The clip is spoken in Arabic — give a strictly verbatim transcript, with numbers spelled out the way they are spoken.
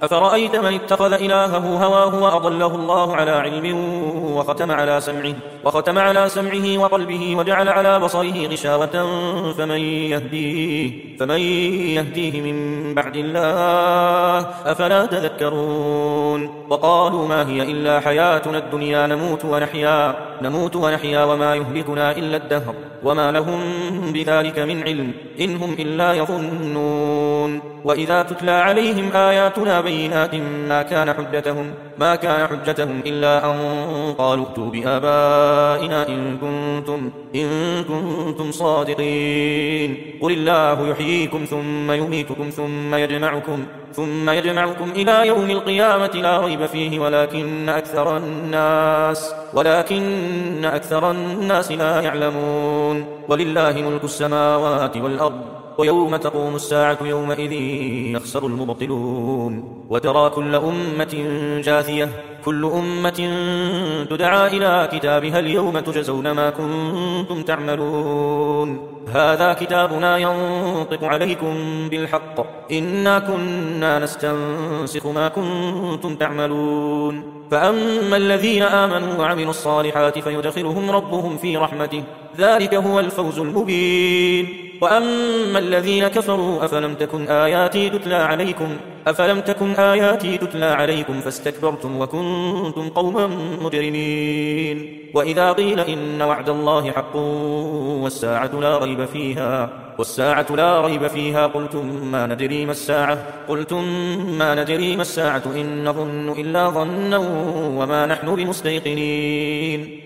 أفرأيت من اتخذ إلهه هواه وأضله الله على علم وختم على سمعه, وختم على سمعه وقلبه وجعل على بصره غشاوة فمن يهديه, فمن يهديه من بعد الله أفلا تذكرون. وقالوا ما هي إلا حياتنا الدنيا نموت ونحيا, نموت ونحيا وما يهلكنا إلا الدهر وما لهم بذلك من علم إن هم إلا يظنون. وإذا تتلى عليهم آياتنا بينات ما كان حجتهم, ما كان حجتهم إلا أن قالوا ائتوا بآبائنا إن كنتم, إن كنتم صادقين. قل الله يحييكم ثم يميتكم ثم يجمعكم, ثم يجمعكم إلى يوم القيامة لا ريب فيه ولكن أكثر الناس, ولكن أكثر الناس لا يعلمون. ولله ملك السماوات والأرض ويوم تقوم الساعة يومئذ يخسر المبطلون. وترى كل أمة جاثية, كل أمة تدعى إلى كتابها اليوم تجزون ما كنتم تعملون. هذا كتابنا ينطق عليكم بالحق إنا كنا نستنسخ ما كنتم تعملون. فأما الذين آمنوا وعملوا الصالحات فيدخلهم ربهم في رحمته ذلك هو الفوز المبين. وأما الذين كفروا أفلم تكن آياتي تتلى عليكم, أفلم تكن آياتي تتلى عليكم فاستكبرتم وكنتم قوما مجرمين. وإذا قيل إن وعد الله حق والساعة لا ريب فيها, والساعة لا ريب فيها قلتم ما ندري ما الساعة, قلتم ما ندري ما الساعة إن نظن إلا ظنا وما نحن بمستيقنين.